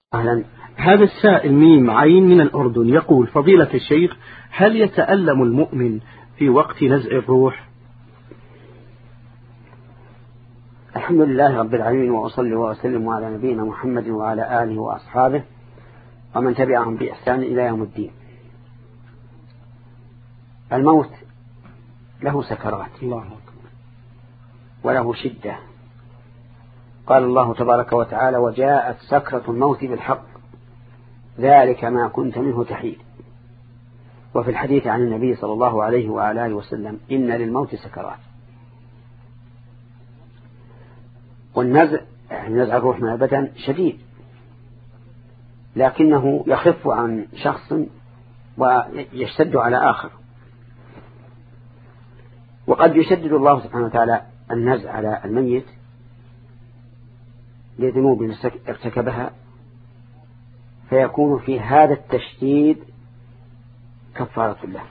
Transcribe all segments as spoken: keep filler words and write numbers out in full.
أهلا. هذا السائل ميم عين من الأردن يقول: فضيلة الشيخ، هل يتألم المؤمن في وقت نزع الروح؟ الحمد لله رب العالمين، وأصلي وأسلم على نبينا محمد وعلى آله وأصحابه ومن تبعهم بإحسان إلى يوم الدين. الموت له سكرات الله وله شدة. قال الله تبارك وتعالى: وجاءت سكرة الموت بالحق ذلك ما كنت منه تحيد. وفي الحديث عن النبي صلى الله عليه وعلى آله وسلم: إن للموت سكرات. والنزع يعني نزع الروح من البدن شديد، لكنه يخف عن شخص ويشتد على آخر. وقد يشدد الله سبحانه وتعالى النزع على الميت لذنوب ارتكبها، فيكون في هذا التشديد كفارة له،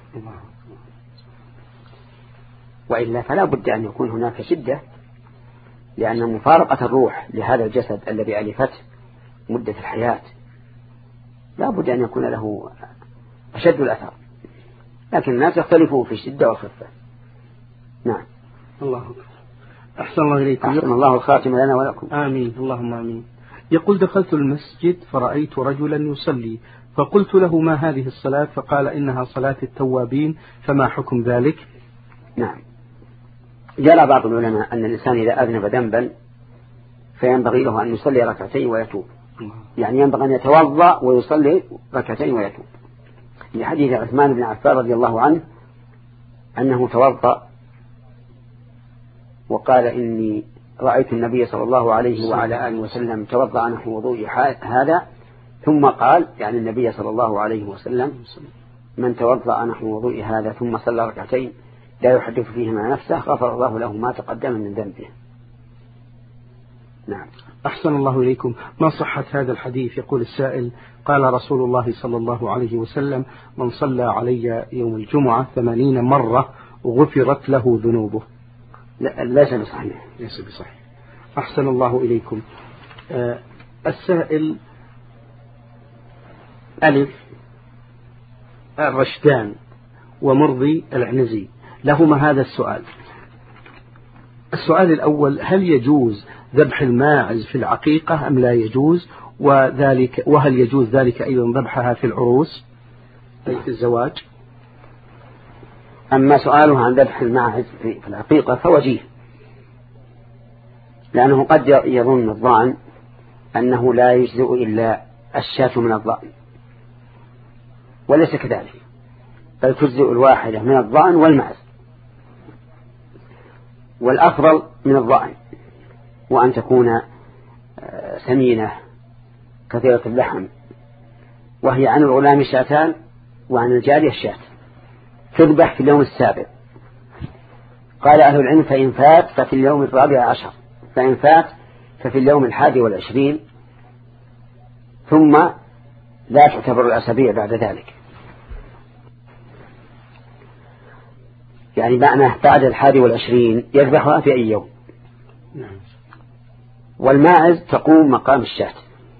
وإلا فلا بد أن يكون هناك شدة، لأن مفارقة الروح لهذا الجسد الذي ألفته مدة الحياة لا بد أن يكون له أشد الأثر، لكن الناس يختلفون في الشدة والخفة. نعم. الله أكبر. أحسن الله إليكم. أحسن الله الخاتم لنا ولكم. آمين اللهم آمين. يقول: دخلت المسجد فرأيت رجلا يصلي، فقلت له: ما هذه الصلاة؟ فقال: إنها صلاة التوابين، فما حكم ذلك؟ نعم. جرى بعض العلماء أن الإنسان إذا أذنب ذنبا فينبغي له أن يصلي ركعتين ويتوب، يعني ينبغي أن يتوضأ ويصلي ركعتين ويتوب، لحديث عثمان بن عفان رضي الله عنه أنه توضأ وقال: إني رأيت النبي صلى الله عليه وعلى آله وسلم توضأ نحو وضوء هذا، ثم قال يعني النبي صلى الله عليه وسلم: من توضأ نحو وضوء هذا ثم صلى ركعتين لا يحدث فيهما نفسه غفر الله له ما تقدم من ذنبه. نعم. أحسن الله إليكم. ما صحة هذا الحديث؟ يقول السائل: قال رسول الله صلى الله عليه وسلم: من صلى علي يوم الجمعة ثمانين مرة غفرت له ذنوبه. لا، ليس بصحيح. ليس بصحيح. أحسن الله إليكم. آه السائل ألف الرشدان ومرضي العنزي لهما هذا السؤال. السؤال الأول: هل يجوز ذبح الماعز في العقيقة أم لا يجوز؟ وذلك وهل يجوز ذلك أيضا ذبحها في العروس أي في الزواج؟ أما سؤاله عن ذبح الماعز في العقيقة فوجيه، لأنه قد يظن الظان أنه لا يجزئ إلا الشاة من الضأن، وليس كذلك، بل تجزئ الواحدة من الضأن والمعز، والأفضل من الضأن، وأن تكون سمينة كثيرة اللحم، وهي عن الغلام شاتان وعن الجارية الشاة، تذبح في اليوم السابع. قال أهل العلم: فإن فات ففي اليوم الرابع عشر، فإن فات ففي اليوم الحادي والعشرين، ثم لا تعتبر الأسابيع بعد ذلك، يعني معنى بعد الحادي والعشرين يذبحها في أي يوم. والماعز تقوم مقام الشاة.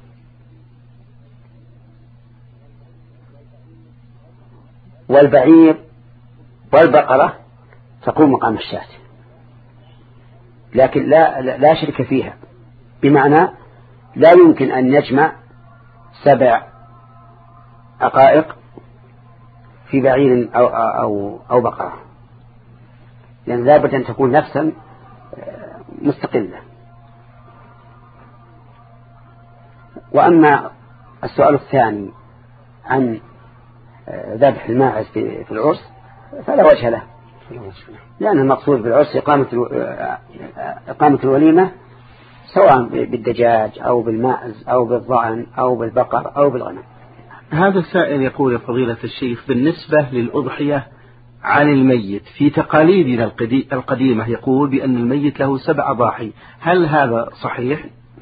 والبعير والبقرة تقوم مقام الشاة، لكن لا, لا شرك فيها، بمعنى لا يمكن أن يجمع سبع عقائق في بعير أو, أو, أو بقرة، لأن لا بد أن تكون نفسا مستقلة. وأما السؤال الثاني عن ذبح الماعز في العرس فلا وجه له، لأن المقصود بالعرس إقامة إقامة الوليمة، سواء بالدجاج أو بالماعز أو بالضأن أو بالبقر أو بالغنم. هذا السائل يقول: يا فضيلة الشيخ، بالنسبة للأضحية عن الميت في تقاليدنا القديمة يقول بأن الميت له سبع ضاحي، هل هذا صحيح؟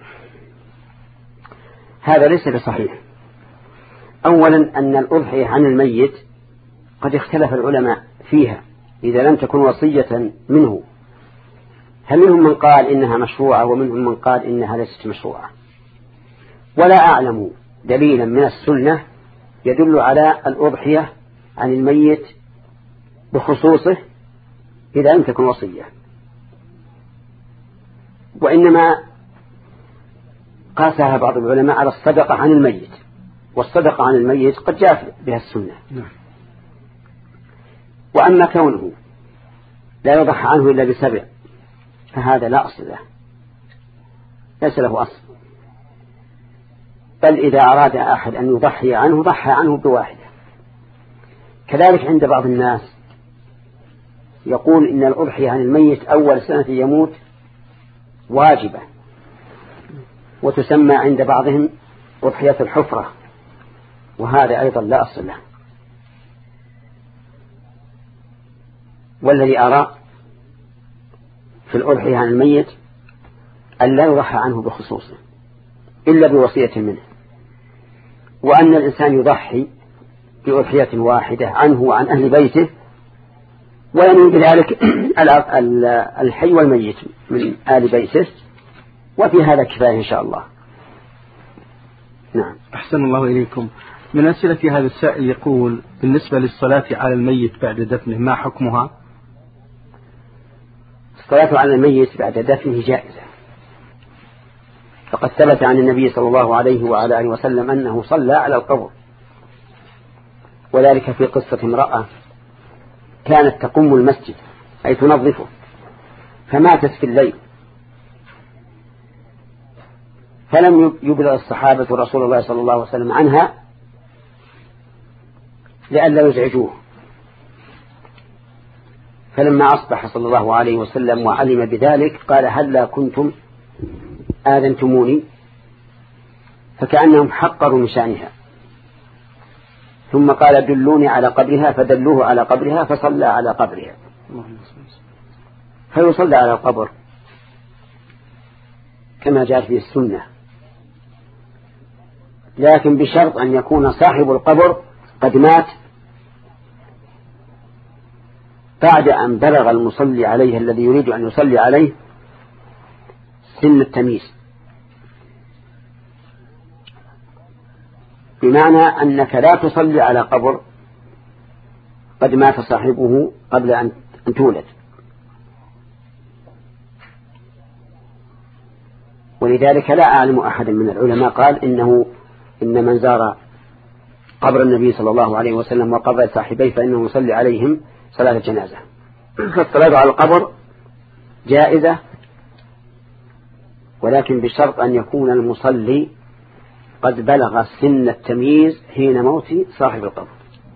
هذا ليس بصحيح. أولا أن الأضحية عن الميت قد اختلف العلماء فيها إذا لم تكن وصية منه، هل منهم من قال إنها مشروعة ومنهم من قال إنها ليست مشروعة، ولا أعلم دليلا من السنة يدل على الأضحية عن الميت بخصوصه إذا لم تكن وصية، وإنما قاسها بعض العلماء على الصدقة عن الميت، والصدقة عن الميت قد جاء بها السنة. وأما كونه لا يضحى عنه إلا بسبع فهذا لا أصل له، ليس له أصل، بل إذا أراد أحد أن يضحي عنه ضحى عنه بواحدة. كذلك عند بعض الناس يقول إن الأضحية عن الميت أول سنة يموت واجبة، وتسمى عند بعضهم أضحية الحفرة، وهذا أيضا لا أصل له. والذي أرى في الأضحية عن الميت أن لا يضحى عنه بخصوصه إلا بوصية منه، وأن الإنسان يضحي بأضحية واحدة عنه وعن أهل بيته، وينوي بذلك الحي والميت من آل بيته، وفي هذا كفاية إن شاء الله. نعم. أحسن الله إليكم. من أسئلة هذا السائل يقول: بالنسبة للصلاة على الميت بعد دفنه ما حكمها؟ الصلاة على الميت بعد دفنه جائزة، فقد ثبت عن النبي صلى الله عليه وعلى آله وسلم أنه صلى على القبر، وذلك في قصة امرأة كانت تقوم المسجد أي تنظفه فماتت في الليل، فلم يبلغ الصحابة رسول الله صلى الله عليه وسلم عنها لئلا يزعجوه، فلما أصبح صلى الله عليه وسلم وعلم بذلك قال: هلا كنتم آذنتموني؟ فكأنهم حقروا من شأنها، ثم قال: دلوني على قبرها، فدلوه على قبرها فصلى على قبرها. فيصلى على القبر كما جاءت في السنة، لكن بشرط أن يكون صاحب القبر قد مات بعد أن بلغ المصلي عليه الذي يريد أن يصلي عليه سن التمييز، بمعنى أنك لا تصلي على قبر قد مات صاحبه قبل أن تولد. ولذلك لا أعلم أحد من العلماء قال إنه إن من زار قبر النبي صلى الله عليه وسلم وقبر صاحبيه فإنه يصلي عليهم صلاة الجنازة. فالصلاة على القبر جائزة، ولكن بشرط أن يكون المصلي قد بلغ سن التمييز حين موت صاحب القبر،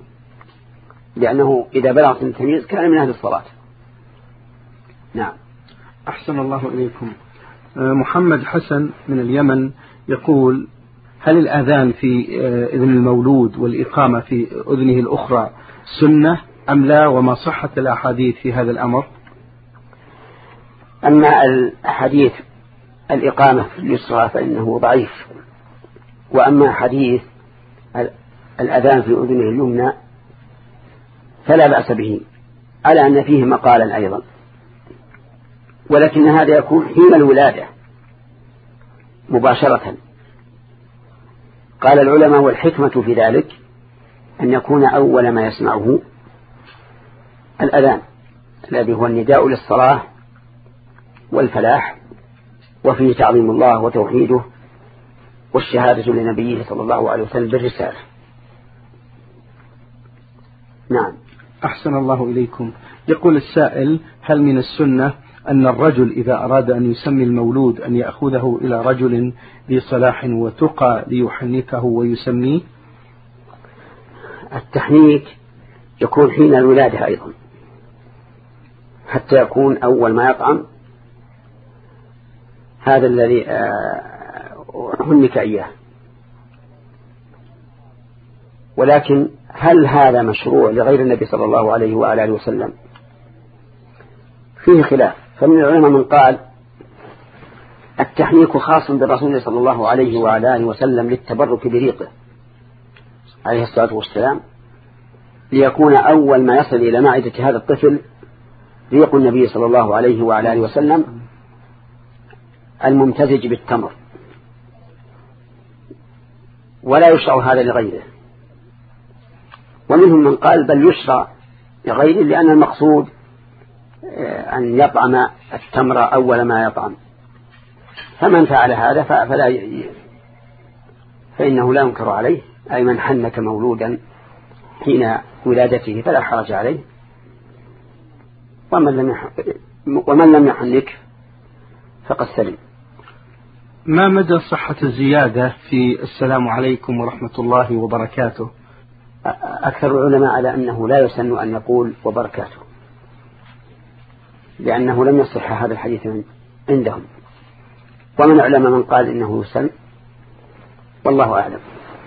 لأنه إذا بلغ سن التمييز كان من أهل الصلاة. نعم. أحسن الله إليكم. محمد حسن من اليمن يقول: هل الأذان في إذن المولود والإقامة في أذنه الأخرى سنة أم لا، وما صحة الأحاديث في هذا الأمر؟ أما الحديث الإقامة في اليسرى فإنه ضعيف، وأما حديث الأذان في أذنه اليمنى فلا بأس به، على أن فيه مقالا أيضا، ولكن هذا يكون حين الولادة مباشرة. قال العلماء: والحكمة في ذلك أن يكون أول ما يسمعه الأذان الذي هو النداء للصلاة والفلاح، وفيه تعظيم الله وتوحيده والشهادة لنبيه صلى الله عليه وسلم بالرسالة. نعم. أحسن الله إليكم. يقول السائل: هل من السنة أن الرجل إذا أراد أن يسمي المولود أن يأخذه إلى رجل ذي صلاح وتقى ليحنكه ويسميه؟ التحنيك يكون حين الولادة أيضا، حتى يكون أول ما يطعم هذا الذي حنك إياه. ولكن هل هذا مشروع لغير النبي صلى الله عليه وآله وسلم؟ فيه خلاف، فمن العلماء من قال التحنيك خاص بالرسول صلى الله عليه وآله وسلم للتبرك بريقه عليه الصلاة والسلام، ليكون أول ما يصل إلى معدة هذا الطفل ريق النبي صلى الله عليه وآله وسلم الممتزج بالتمر. ولا يشرع هذا لغيره. ومنهم من قال بل يشرع لغيره لأن المقصود أن يطعم التمر أول ما يطعم، فمن فعل هذا فلا ي... فإنه لا ينكر عليه، أي من حنك مولودا حين ولادته فلا حرج عليه، ومن لم يح... ومن لم يحنك فقد سلم. ما مدى صحة الزيادة في السلام عليكم ورحمة الله وبركاته؟ أكثر العلماء على أنه لا يسن أن يقول وبركاته، لأنه لم يصح هذا الحديث عندهم، ومن العلماء من قال إنه يسن، والله أعلم.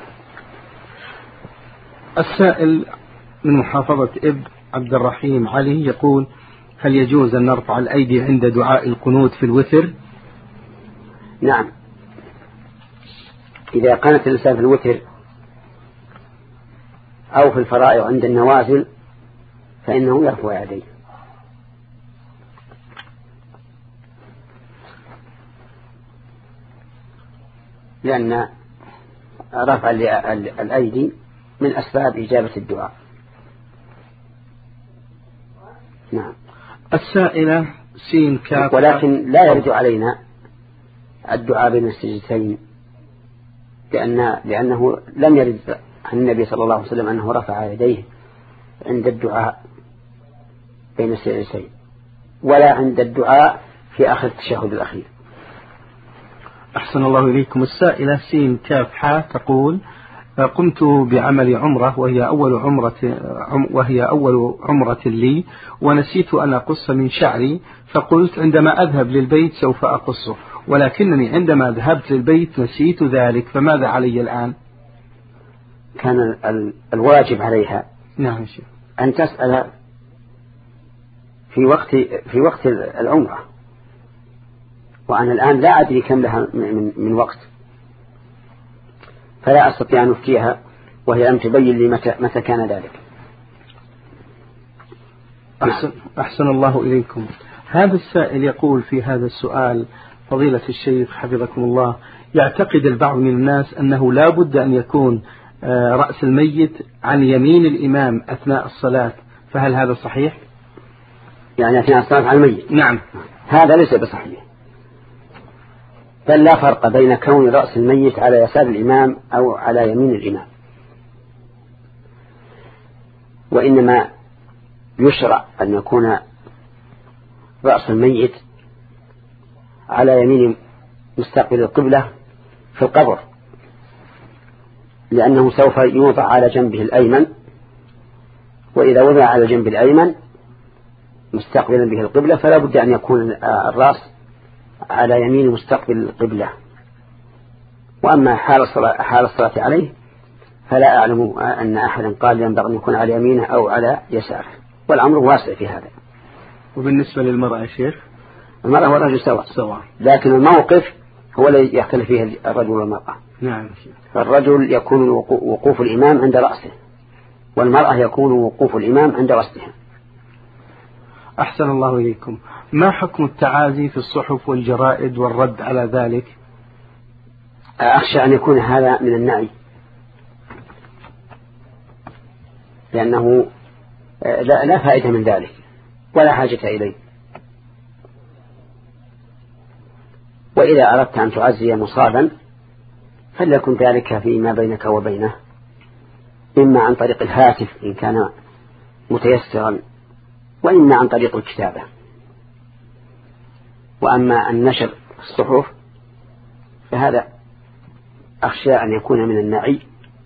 السائل من محافظة إب عبد الرحيم علي يقول: هل يجوز أن نرفع الأيدي عند دعاء القنوت في الوتر؟ نعم، إذا كانت الإنسان في الوتر أو في الفرائض عند النوازل فإنه يرفع يديه، لأن رفع الأيدي من أسباب إجابة الدعاء. نعم. السائلة سين كاف، ولكن لا يرد علينا الدعاء بين السجدتين، لأن لأنه لم يرد عن النبي صلى الله عليه وسلم أنه رفع يديه عند الدعاء بين السجدتين، ولا عند الدعاء في آخر التشهد الأخير. أحسن الله إليكم. السائلة سين كاف حا تقول: قمت بعمل عمرة وهي أول عمرة وهي أول عمرة لي، ونسيت أن أقص من شعري، فقلت عندما أذهب للبيت سوف أقصه، ولكنني عندما ذهبت للبيت نسيت ذلك، فماذا علي الآن؟ كان الواجب عليها نعم شيخ أن تسأل في وقت في وقت العمرة، وأنا الآن لا أدري كم لها من, من وقت، فلا أستطيع أن أفتيها وهي لم تبين لي متى, متى كان ذلك. أحسن, أحسن الله إليكم. هذا السائل يقول في هذا السؤال: فضيلة الشيخ حفظكم الله، يعتقد البعض من الناس أنه لا بد أن يكون رأس الميت عن يمين الإمام أثناء الصلاة، فهل هذا صحيح؟ يعني أثناء الصلاة على الميت؟ نعم. هذا ليس بصحيح، بل لا فرق بين كون رأس الميت على يسار الإمام أو على يمين الإمام، وإنما يشرع أن يكون رأس الميت على يمين مستقبل القبلة في القبر، لأنه سوف يوضع على جنبه الأيمن، وإذا وضع على جنب الأيمن مستقبلا به القبلة فلا بد أن يكون الرأس على يمين مستقبل القبلة. وأما حال الصلاة, حال الصلاة عليه فلا أعلم أن أحدا قال ينبغي أن يكون على يمينه أو على يساره، والأمر واسع في هذا. وبالنسبة للمرأة يا شيخ؟ المرأة والرجل سواء سواء، لكن الموقف هو الذي يختلف فيه الرجل والمرأة. نعم. فالرجل يكون وقوف الإمام عند رأسه، والمرأة يكون وقوف الإمام عند رأسها. أحسن الله إليكم. ما حكم التعازي في الصحف والجرائد والرد على ذلك؟ أخشى أن يكون هذا من النعي، لأنه لا, لا فائدة من ذلك ولا حاجة إليه. وإذا أردت أن تعزي مصابا فليكن ذلك فيما بينك وبينه، إما عن طريق الهاتف إن كان متيسرا، وإما عن طريق الكتابة. وأما النشر في الصحف فهذا أخشى أن يكون من النعي،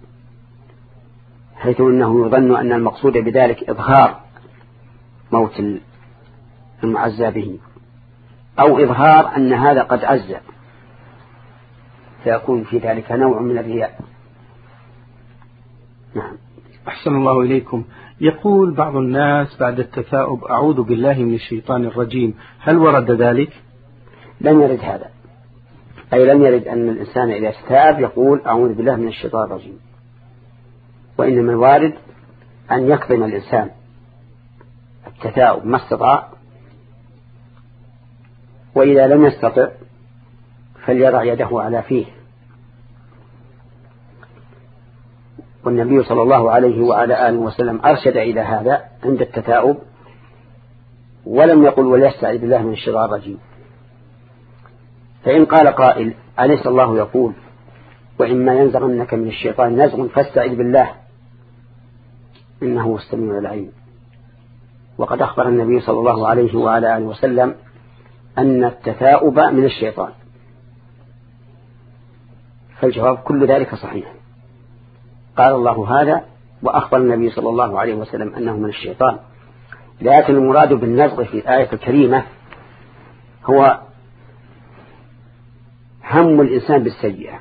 حيث أنه يظن أن المقصود بذلك إظهار موت المعزى به، أو إظهار أن هذا قد عزى، فيكون في ذلك نوع من الرياء. نعم. أحسن الله إليكم. يقول بعض الناس بعد التثاؤب: أعوذ بالله من الشيطان الرجيم، هل ورد ذلك؟ لم يرد هذا، أي لم يرد أن الإنسان إذا استتاب يقول أعوذ بالله من الشيطان الرجيم، وإنما الوارد أن يكظم الإنسان التثاؤب ما استطاع، وإذا لم يستطع فليضع يده على فيه والنبي صلى الله عليه وعلى آله وسلم أرشد إلى هذا عند التثاؤب، ولم يقل وليستعذ بالله من الشيطان الرجيم. فإن قال قائل أليس الله يقول وإما ينزغنك من الشيطان نزغ فاستعذ بالله إنه هو السميع العليم؟ وقد أخبر النبي صلى الله عليه وعلى آله وسلم أن التثاؤب من الشيطان، فالجواب كل ذلك صحيح. قال الله هذا وأخبر النبي صلى الله عليه وسلم أنه من الشيطان، لكن المراد بالنزغ في الآية الكريمة هو هم الإنسان بالسيئة،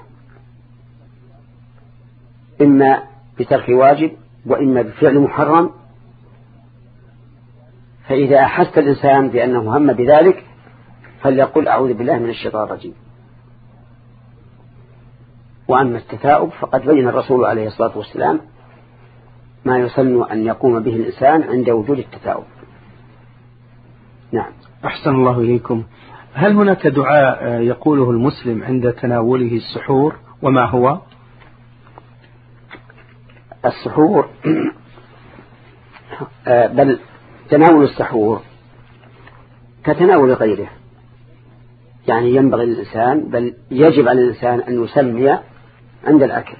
إما بترك واجب وإما بفعل محرم. فإذا أحس الإنسان بأنه هم بذلك فليقل أعوذ بالله من الشيطان الرجيم. وأما التثاؤب فقد بين الرسول عليه الصلاة والسلام ما يسن أن يقوم به الإنسان عند وجود التثاؤب. نعم. أحسن الله إليكم. هل هناك دعاء يقوله المسلم عند تناوله السحور، وما هو؟ السحور بل تناول السحور كتناول غيره، يعني ينبغي للإنسان بل يجب على الإنسان أن يسمي عند الأكل،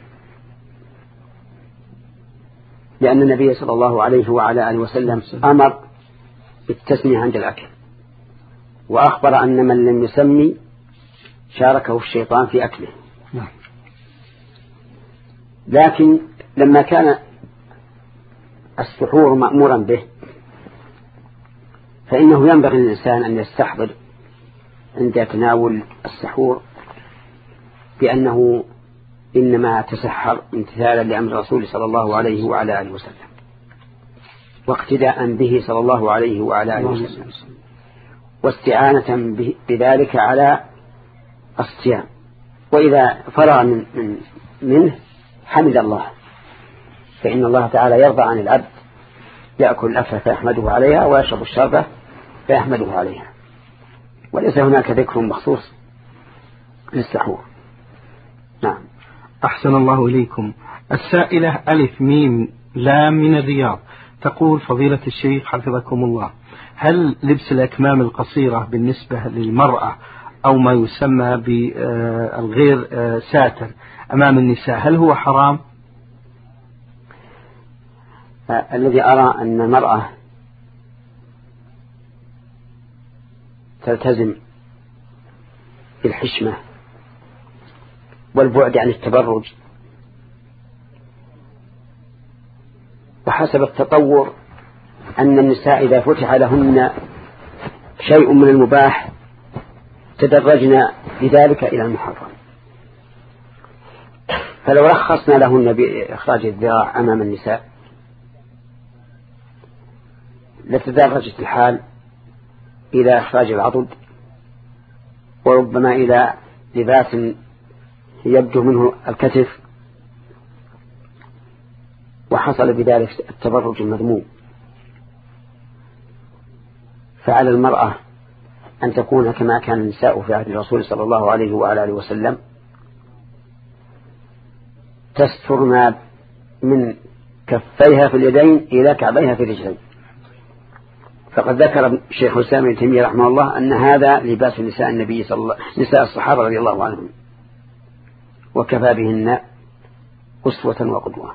لأن النبي صلى الله عليه وعلى آله وسلم أمر بالتسمية عند الأكل، وأخبر أن من لم يسمي شاركه الشيطان في أكله. لكن لما كان السحور مأمورا به فإنه ينبغي للإنسان أن يستحضر عند تناول السحور بأنه إنما تسحر امتثالا لأمر الرسول صلى الله عليه وعلى آله وسلم واقتداء به صلى الله عليه وعلى آله وسلم واستعانة بذلك على الصيام. وإذا فرغ من من منه حمد الله، فإن الله تعالى يرضى عن العبد يأكل الأكل فيحمده عليها ويشرب الشربة فيحمده عليها، وليس هناك ذكر مخصوص للسحور. نعم. أحسن الله إليكم. السائلة ألف ميم لام من الرياض تقول فضيلة الشيخ حفظكم الله، هل لبس الأكمام القصيرة بالنسبة للمرأة أو ما يسمى بالغير ساتر أمام النساء هل هو حرام؟ الذي أرى أن المرأة تلتزم بالحشمة والبعد عن التبرج، وحسب التطور أن النساء إذا فتح لهن شيء من المباح تدرجنا بذلك إلى المحرم، فلو رخصنا لهن بإخراج الذراع أمام النساء لتدرجت الحال إلى إخراج العضد، وربما إلى لباس يبدو منه الكتف، وحصل بذلك التبرج المذموم. فعلى المرأة أن تكون كما كان النساء في عهد الرسول صلى الله عليه وعلى آله وسلم، تستر ما من كفيها في اليدين إلى كعبيها في الرجلين. فقد ذكر الشيخ الإسلام ابن تيمية رحمه الله أن هذا لباس نساء النبي صلى الله نساء الصحابة رضي الله عنهم، وكفى بهن أسوة وقدوة.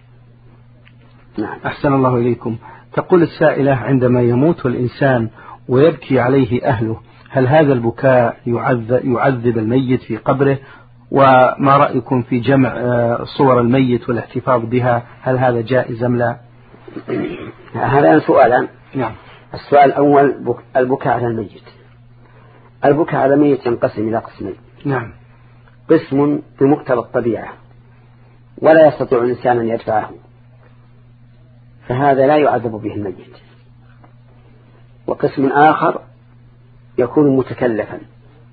نعم. أحسن الله إليكم. تقول السائلة عندما يموت الإنسان ويبكي عليه أهله هل هذا البكاء يعذب, يعذب الميت في قبره؟ وما رأيكم في جمع صور الميت والاحتفاظ بها، هل هذا جائز أم لا؟ هذا سؤالان. نعم. السؤال الأول البكاء على الميت. البكاء على الميت ينقسم إلى قسمين. نعم. قسم بمقتضى الطبيعة ولا يستطيع الإنسان أن يدفعه، فهذا لا يعذب به الميت. وقسم آخر يكون متكلفا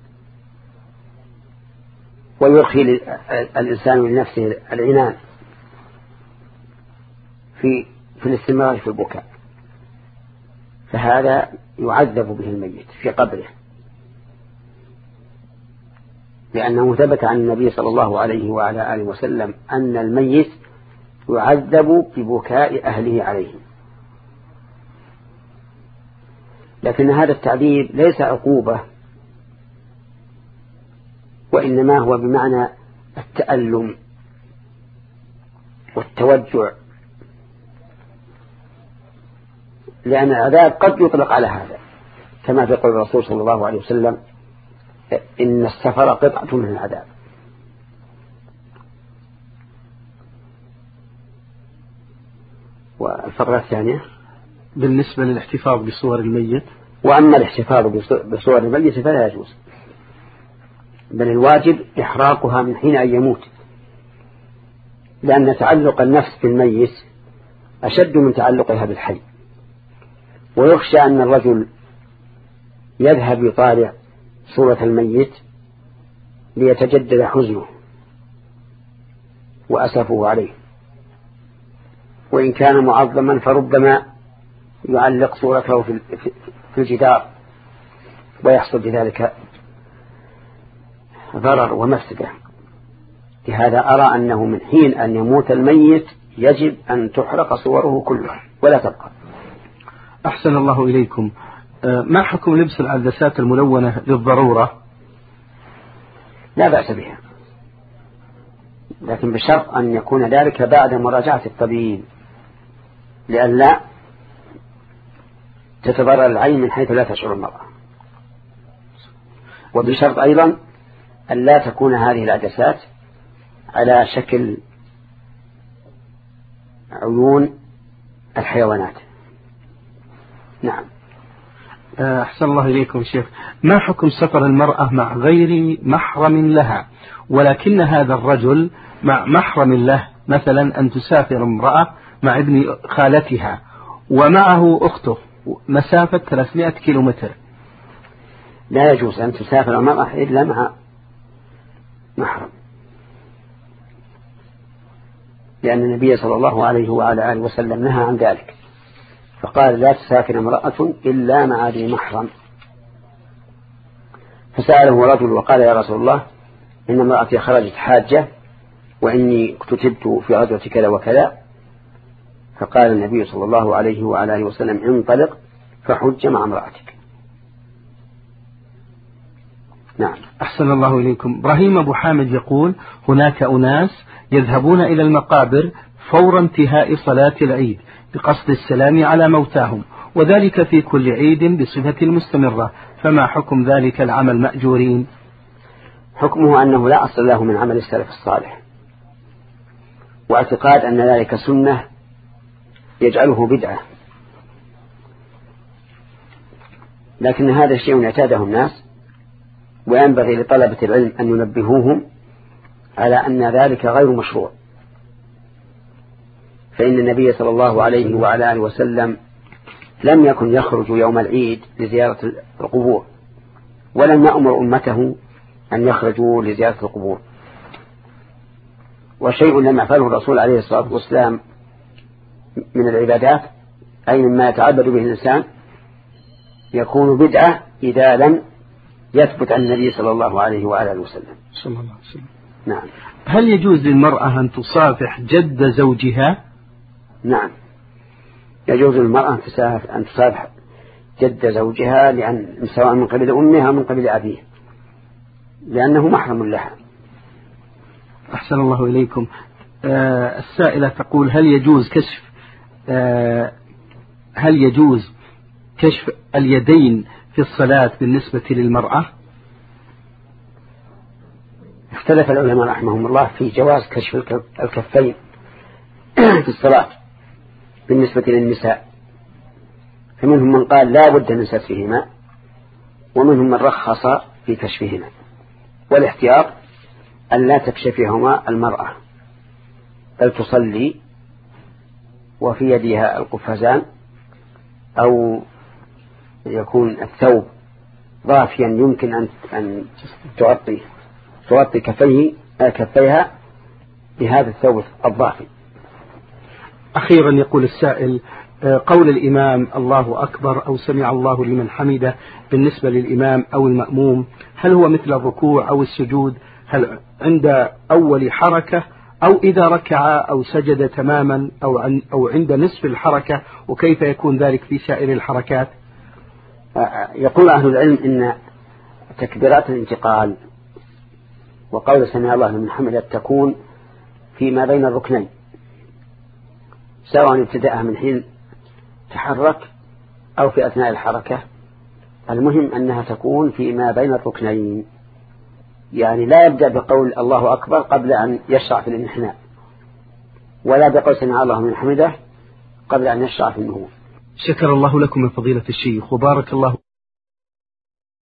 ويرخي الإنسان لنفسه العنان في في الاستمرار في البكاء، فهذا يعذب به الميت في قبره، لأنه ثبت عن النبي صلى الله عليه وعلى آله وسلم أن الميت يعذب ببكاء أهله عليه. لكن هذا التعذيب ليس عقوبة، وإنما هو بمعنى التألم والتوجع، لأن العذاب قد يطلق على هذا، كما يقول الرسول صلى الله عليه وسلم إن السفر قطعة من العذاب. والفقرة الثانية بالنسبة للاحتفاظ بصور الميت. وأما الاحتفاظ بصور الميت فلا يجوز، بل الواجب إحراقها من حين أن يموت، لأن تعلق النفس بالميت أشد من تعلقها بالحي، ويخشى أن الرجل يذهب يطالع صورة الميت ليتجدد حزنه وأسفه عليه، وإن كان معظما فربما يعلق صورته في الجدار ويحصل بذلك ضرر ومفسدة. لهذا أرى أنه من حين أن يموت الميت يجب أن تحرق صوره كلها ولا تبقى. أحسن الله إليكم. ما حكم لبس العدسات الملونة للضرورة؟ لا بأس بها، لكن بشرط أن يكون ذلك بعد مراجعة الطبيب، لئلا تتضرر العين من حيث لا تشعر المرأة. وبشرط أيضا أن لا تكون هذه العدسات على شكل عيون الحيوانات. نعم. أحسن الله إليكم شيخ. ما حكم سفر المرأة مع غير محرم لها، ولكن هذا الرجل مع محرم له، مثلا أن تسافر امرأة مع ابن خالتها ومعه أخته مسافة ثلاثمائة كيلومتر؟ لا يجوز أن تسافر المرأة إلا مع محرم، لأن النبي صلى الله عليه وعلى آله وسلم نهى عن ذلك، فقال لا تسافر امرأة إلا مع ذي محرم. فسأله رجل وقال يا رسول الله إن امرأتي خرجت حاجة وإني كتبت في غزوة كذا وكذا، فقال النبي صلى الله عليه وعلى آله وسلم انطلق فحج مع امرأتك. نعم. أحسن الله إليكم. إبراهيم أبو حامد يقول هناك أناس يذهبون إلى المقابر فور انتهاء صلاة العيد بقصد السلام على موتاهم، وذلك في كل عيد بصفة مستمرة، فما حكم ذلك العمل مأجورين؟ حكمه أنه لا أصل له من عمل السلف الصالح، واعتقاد أن ذلك سنة يجعله بدعة، لكن هذا شيء اعتاده الناس، وينبغي لطلبة العلم أن ينبهوهم على أن ذلك غير مشروع. فإن النبي صلى الله عليه وعلى آله وسلم لم يكن يخرج يوم العيد لزيارة القبور، ولم يأمر أمته أن يخرجوا لزيارة القبور. وشيء لم يفعله الرسول عليه الصلاة والسلام من العبادات أي مما يتعبد به الإنسان يكون بدعة إذا لم يثبت عن النبي صلى الله عليه وعلى آله وسلم. صلى الله عليه وسلم. نعم. هل يجوز للمرأة أن تصافح جد زوجها؟ نعم، يجوز للمرأة أن تصافح جد زوجها، لأن سواء من قبل أمها من قبل أبيها، لأنه محرم لها. أحسن الله إليكم. آه السائلة تقول هل يجوز كشف آه هل يجوز كشف اليدين في الصلاة بالنسبة للمرأة؟ اختلف العلماء رحمهم الله في جواز كشف الكفين في الصلاة بالنسبة للنساء، فمنهم من قال لا بد من سترهما، ومنهم من رخص في كشفهما، والاحتياط أن لا تكشفهما المرأة، بل تصلي وفي يدها القفازان، أو يكون الثوب ضافيا يمكن أن أن تغطي تغطي كفيه كفيها بهذا الثوب الضافي. أخيرا يقول السائل قول الإمام الله أكبر أو سمع الله لمن حمده بالنسبة للإمام أو المأموم، هل هو مثل الركوع أو السجود؟ هل عند أول حركة أو إذا ركع أو سجد تماما أو, عن أو عند نصف الحركة، وكيف يكون ذلك في سائر الحركات؟ يقول أهل العلم إن تكبيرات الانتقال وقول سمع الله لمن حمده تكون فيما بين الركنين، سواء ابتدأها من حين تحرك أو في أثناء الحركة، المهم أنها تكون فيما بين الركنين، يعني لا يبدأ بقول الله أكبر قبل أن يشرع في الانحناء، ولا بقول سمع الله لمن حمده قبل أن يشرع في النهوض. شكر الله لكم من فضيلة الشيخ وبارك الله